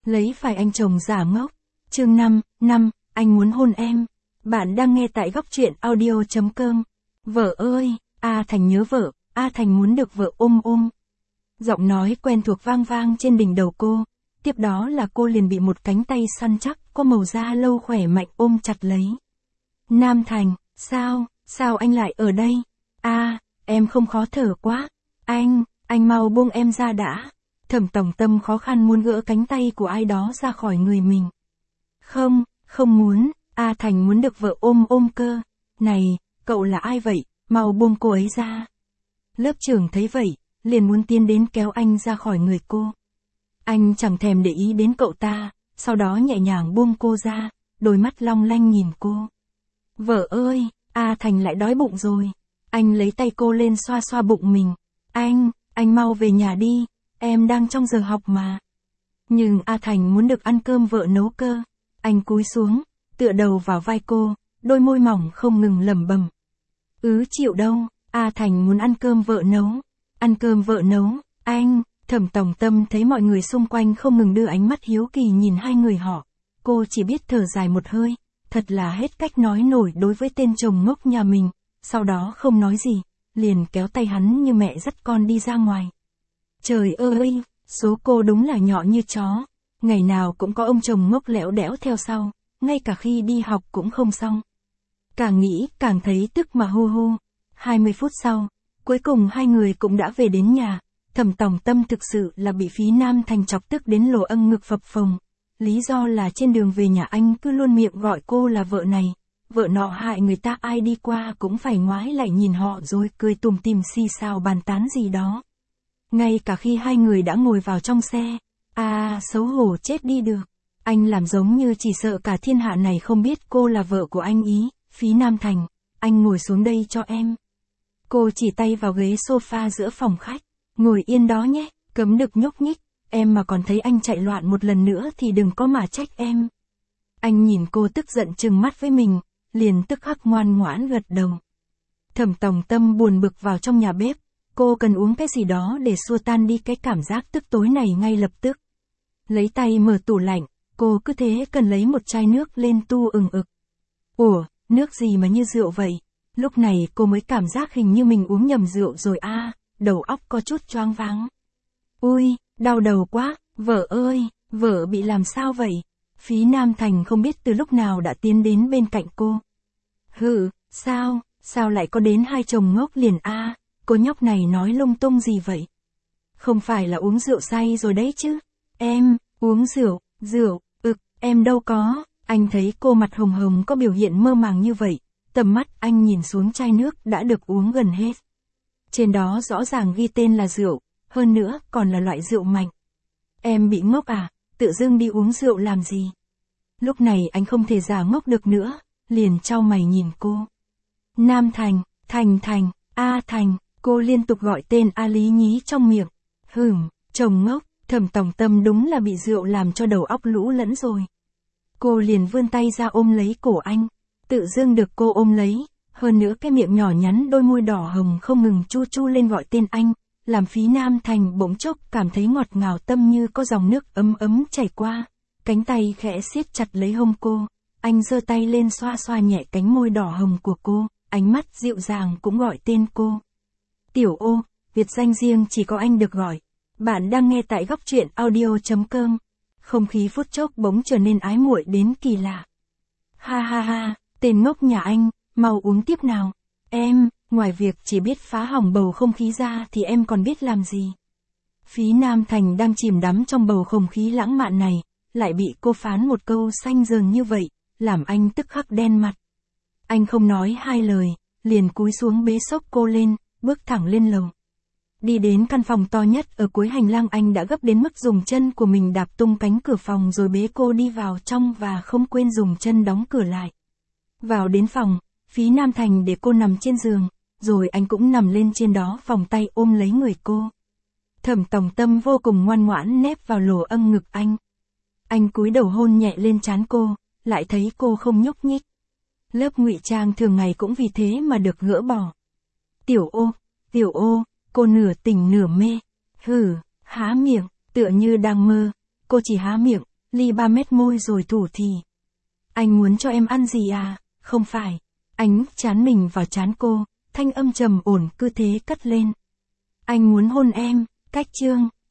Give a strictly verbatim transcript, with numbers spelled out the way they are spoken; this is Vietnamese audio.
Lấy phải anh chồng giả ngốc. Chương năm, năm, anh muốn hôn em. Bạn đang nghe tại góc truyện audio chấm com. Vợ ơi, A Thành nhớ vợ, A Thành muốn được vợ ôm ôm. Giọng nói quen thuộc vang vang trên đỉnh đầu cô, tiếp đó là cô liền bị một cánh tay săn chắc, có màu da lâu khỏe mạnh ôm chặt lấy. Nam Thành, sao, sao anh lại ở đây? A, à, em không khó thở quá. Anh, anh mau buông em ra đã. Thẩm Tổng Tâm khó khăn muốn gỡ cánh tay của ai đó ra khỏi người mình. Không, không muốn, A Thành muốn được vợ ôm ôm cơ. Này, cậu là ai vậy, mau buông cô ấy ra. Lớp trưởng thấy vậy, liền muốn tiến đến kéo anh ra khỏi người cô. Anh chẳng thèm để ý đến cậu ta, sau đó nhẹ nhàng buông cô ra, đôi mắt long lanh nhìn cô. Vợ ơi, A Thành lại đói bụng rồi. Anh lấy tay cô lên xoa xoa bụng mình. Anh, anh mau về nhà đi, em đang trong giờ học mà. Nhưng A Thành muốn được ăn cơm vợ nấu cơ. Anh cúi xuống, tựa đầu vào vai cô, đôi môi mỏng không ngừng lẩm bẩm. Ứ chịu đâu, A Thành muốn ăn cơm vợ nấu. Ăn cơm vợ nấu, anh, Thẩm Tổng Tâm thấy mọi người xung quanh không ngừng đưa ánh mắt hiếu kỳ nhìn hai người họ. Cô chỉ biết thở dài một hơi, thật là hết cách nói nổi đối với tên chồng ngốc nhà mình. Sau đó không nói gì, liền kéo tay hắn như mẹ dắt con đi ra ngoài. Trời ơi, số cô đúng là nhỏ như chó. Ngày nào cũng có ông chồng ngốc lẽo đẽo theo sau, ngay cả khi đi học cũng không xong. Càng nghĩ càng thấy tức mà hô hô. hai mươi phút sau, cuối cùng hai người cũng đã về đến nhà. Thẩm Tổng Tâm thực sự là bị Phí Nam Thành chọc tức đến lồ âng ngực phập phồng. Lý do là trên đường về nhà anh cứ luôn miệng gọi cô là vợ này. Vợ nọ hại người ta, ai đi qua cũng phải ngoái lại nhìn họ rồi cười tủm tỉm xì xào bàn tán gì đó. Ngay cả khi hai người đã ngồi vào trong xe, à xấu hổ chết đi được. Anh làm giống như chỉ sợ cả thiên hạ này không biết cô là vợ của anh ý. Phí Nam Thành, anh ngồi xuống đây cho em. Cô chỉ tay vào ghế sofa giữa phòng khách. Ngồi yên đó nhé, cấm được nhúc nhích. Em mà còn thấy anh chạy loạn một lần nữa thì đừng có mà trách em. Anh nhìn cô tức giận trừng mắt với mình, liền tức khắc ngoan ngoãn gật đầu. Thẩm Tổng Tâm buồn bực vào trong nhà bếp. Cô cần uống cái gì đó để xua tan đi cái cảm giác tức tối này ngay lập tức. Lấy tay mở tủ lạnh, cô cứ thế cần lấy một chai nước lên tu ừng ực. Ủa, nước gì mà như rượu vậy? Lúc này cô mới cảm giác hình như mình uống nhầm rượu rồi a, à, đầu óc có chút choáng váng. Ui, đau đầu quá, vợ ơi, vợ bị làm sao vậy? Phí Nam Thành không biết từ lúc nào đã tiến đến bên cạnh cô. Hừ, sao, sao lại có đến hai chồng ngốc liền a? À, cô nhóc này nói lung tung gì vậy? Không phải là uống rượu say rồi đấy chứ? Em, uống rượu, rượu, ực, em đâu có. Anh thấy cô mặt hồng hồng có biểu hiện mơ màng như vậy, tầm mắt anh nhìn xuống chai nước đã được uống gần hết. Trên đó rõ ràng ghi tên là rượu, hơn nữa còn là loại rượu mạnh. Em bị ngốc à, tự dưng đi uống rượu làm gì? Lúc này anh không thể giả ngốc được nữa, liền chau mày nhìn cô. Nam Thành, Thành Thành, A Thành, cô liên tục gọi tên A Lý nhí trong miệng. Hừm, chồng ngốc, Thẩm Tổng Tâm đúng là bị rượu làm cho đầu óc lũ lẫn rồi. Cô liền vươn tay ra ôm lấy cổ anh, tự dưng được cô ôm lấy, hơn nữa cái miệng nhỏ nhắn đôi môi đỏ hồng không ngừng chu chu lên gọi tên anh, làm Phí Nam Thành bỗng chốc cảm thấy ngọt ngào tâm như có dòng nước ấm ấm chảy qua, cánh tay khẽ siết chặt lấy hông cô, anh giơ tay lên xoa xoa nhẹ cánh môi đỏ hồng của cô, ánh mắt dịu dàng cũng gọi tên cô. Tiểu Ô, biệt danh riêng chỉ có anh được gọi. Bạn đang nghe tại góc truyện audio chấm com. Không khí phút chốc bỗng trở nên ái muội đến kỳ lạ. Ha ha ha, tên ngốc nhà anh, mau uống tiếp nào. Em, ngoài việc chỉ biết phá hỏng bầu không khí ra thì em còn biết làm gì? Phí Nam Thành đang chìm đắm trong bầu không khí lãng mạn này, lại bị cô phán một câu xanh dờn như vậy, làm anh tức khắc đen mặt. Anh không nói hai lời, liền cúi xuống bế xốc cô lên, bước thẳng lên lầu. Đi đến căn phòng to nhất ở cuối hành lang, anh đã gấp đến mức dùng chân của mình đạp tung cánh cửa phòng rồi bế cô đi vào trong và không quên dùng chân đóng cửa lại. Vào đến phòng, Phí Nam Thành để cô nằm trên giường, rồi anh cũng nằm lên trên đó vòng tay ôm lấy người cô. Thẩm Tổng Tâm vô cùng ngoan ngoãn nép vào lỗ âng ngực anh. Anh cúi đầu hôn nhẹ lên trán cô, lại thấy cô không nhúc nhích. Lớp ngụy trang thường ngày cũng vì thế mà được gỡ bỏ. Tiểu Ô, Tiểu Ô, cô nửa tỉnh nửa mê. Hừ, há miệng, tựa như đang mơ. Cô chỉ há miệng, ly ba mét môi rồi thủ thì. Anh muốn cho em ăn gì à? Không phải. Anh chán mình vào chán cô, thanh âm trầm ổn cứ thế cất lên. Anh muốn hôn em, cách chương.